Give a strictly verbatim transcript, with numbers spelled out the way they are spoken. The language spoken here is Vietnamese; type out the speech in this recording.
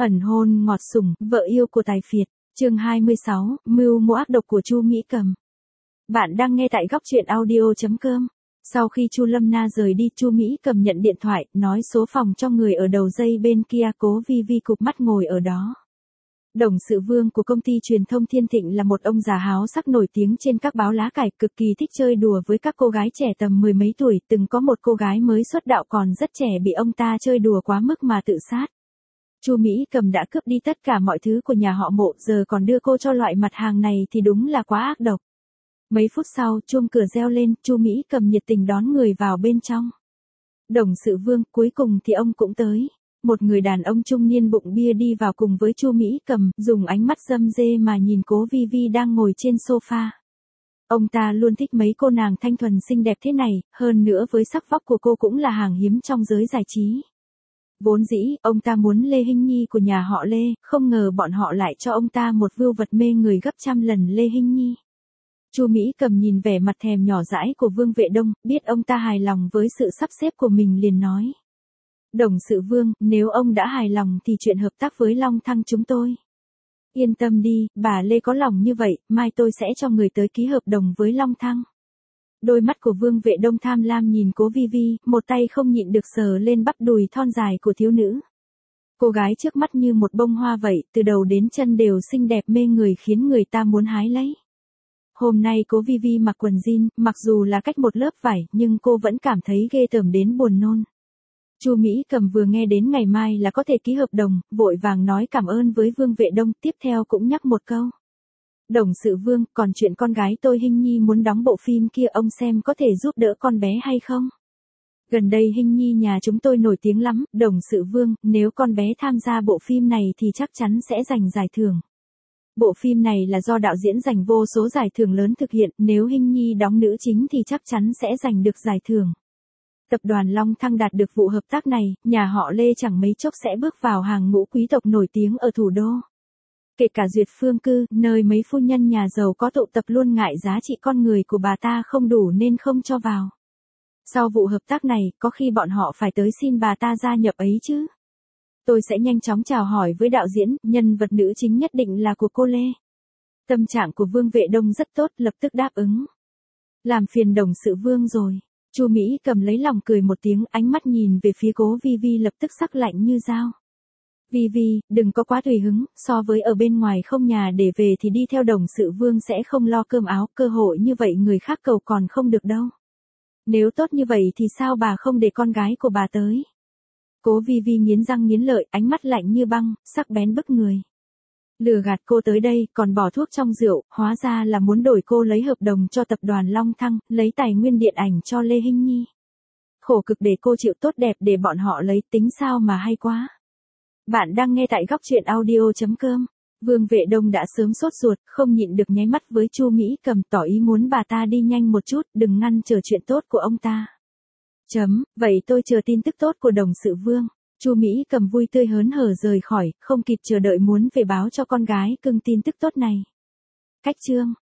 Ẩn hôn ngọt sủng, vợ yêu của tài phiệt, chương hai mươi sáu, mưu mô ác độc của Chu Mỹ Cầm. Bạn đang nghe tại góc truyện audio chấm com. Sau khi Chu Lâm Na rời đi, Chu Mỹ Cầm nhận điện thoại, nói số phòng cho người ở đầu dây bên kia. Cố Vi Vi cụp mắt ngồi ở đó. Đồng sự Vương của công ty truyền thông Thiên Thịnh là một ông già háo sắc nổi tiếng trên các báo lá cải, cực kỳ thích chơi đùa với các cô gái trẻ tầm mười mấy tuổi. Từng có một cô gái mới xuất đạo còn rất trẻ bị ông ta chơi đùa quá mức mà tự sát. Chu Mỹ Cầm đã cướp đi tất cả mọi thứ của nhà họ Mộ, giờ còn đưa cô cho loại mặt hàng này thì đúng là quá ác độc. Mấy phút sau, chuông cửa reo lên, Chu Mỹ Cầm nhiệt tình đón người vào bên trong. Đồng sự Vương, cuối cùng thì ông cũng tới. Một người đàn ông trung niên bụng bia đi vào cùng với Chu Mỹ Cầm, dùng ánh mắt râm rê mà nhìn Cố Vi Vi đang ngồi trên sofa. Ông ta luôn thích mấy cô nàng thanh thuần xinh đẹp thế này, hơn nữa với sắc vóc của cô cũng là hàng hiếm trong giới giải trí. Vốn dĩ, ông ta muốn Lê Hinh Nhi của nhà họ Lê, không ngờ bọn họ lại cho ông ta một vưu vật mê người gấp trăm lần Lê Hinh Nhi. Chu Mỹ Cầm nhìn vẻ mặt thèm nhỏ dãi của Vương Vệ Đông, biết ông ta hài lòng với sự sắp xếp của mình liền nói. Đồng sự Vương, nếu ông đã hài lòng thì chuyện hợp tác với Long Thăng chúng tôi. Yên tâm đi, bà Lê có lòng như vậy, mai tôi sẽ cho người tới ký hợp đồng với Long Thăng. Đôi mắt của Vương Vệ Đông tham lam nhìn Cố Vi Vi, một tay không nhịn được sờ lên bắp đùi thon dài của thiếu nữ. Cô gái trước mắt như một bông hoa vậy, từ đầu đến chân đều xinh đẹp mê người khiến người ta muốn hái lấy. Hôm nay Cố Vi Vi mặc quần jean, mặc dù là cách một lớp vải, nhưng cô vẫn cảm thấy ghê tởm đến buồn nôn. Chu Mỹ Cầm vừa nghe đến ngày mai là có thể ký hợp đồng, vội vàng nói cảm ơn với Vương Vệ Đông, tiếp theo cũng nhắc một câu. Đồng sự Vương, còn chuyện con gái tôi Hinh Nhi muốn đóng bộ phim kia ông xem có thể giúp đỡ con bé hay không? Gần đây Hinh Nhi nhà chúng tôi nổi tiếng lắm, đồng sự Vương, nếu con bé tham gia bộ phim này thì chắc chắn sẽ giành giải thưởng. Bộ phim này là do đạo diễn giành vô số giải thưởng lớn thực hiện, nếu Hinh Nhi đóng nữ chính thì chắc chắn sẽ giành được giải thưởng. Tập đoàn Long Thăng đạt được vụ hợp tác này, nhà họ Lê chẳng mấy chốc sẽ bước vào hàng ngũ quý tộc nổi tiếng ở thủ đô. Kể cả Duyệt Phương Cư, nơi mấy phu nhân nhà giàu có tụ tập luôn ngại giá trị con người của bà ta không đủ nên không cho vào. Sau vụ hợp tác này, có khi bọn họ phải tới xin bà ta gia nhập ấy chứ. Tôi sẽ nhanh chóng chào hỏi với đạo diễn, nhân vật nữ chính nhất định là của cô Lê. Tâm trạng của Vương Vệ Đông rất tốt, lập tức đáp ứng. Làm phiền đồng sự Vương rồi. Chu Mỹ Cầm lấy lòng cười một tiếng, ánh mắt nhìn về phía Cố Vi Vi lập tức sắc lạnh như dao. Vi Vi, đừng có quá tùy hứng, so với ở bên ngoài không nhà để về thì đi theo đồng sự Vương sẽ không lo cơm áo, cơ hội như vậy người khác cầu còn không được đâu. Nếu tốt như vậy thì sao bà không để con gái của bà tới? Cố Vi Vi nghiến răng nghiến lợi, ánh mắt lạnh như băng, sắc bén bức người. Lừa gạt cô tới đây, còn bỏ thuốc trong rượu, hóa ra là muốn đổi cô lấy hợp đồng cho tập đoàn Long Thăng, lấy tài nguyên điện ảnh cho Lê Hinh Nhi. Khổ cực để cô chịu tốt đẹp để bọn họ lấy, tính sao mà hay quá. Bạn đang nghe tại góc truyện audio chấm com. Vương Vệ Đông đã sớm sốt ruột, không nhịn được nháy mắt với Chu Mỹ Cầm, tỏ ý muốn bà ta đi nhanh một chút, đừng ngăn trở chuyện tốt của ông ta. Chấm, vậy tôi chờ tin tức tốt của đồng sự Vương. Chu Mỹ Cầm vui tươi hớn hở rời khỏi, không kịp chờ đợi muốn về báo cho con gái cưng tin tức tốt này. Cách chương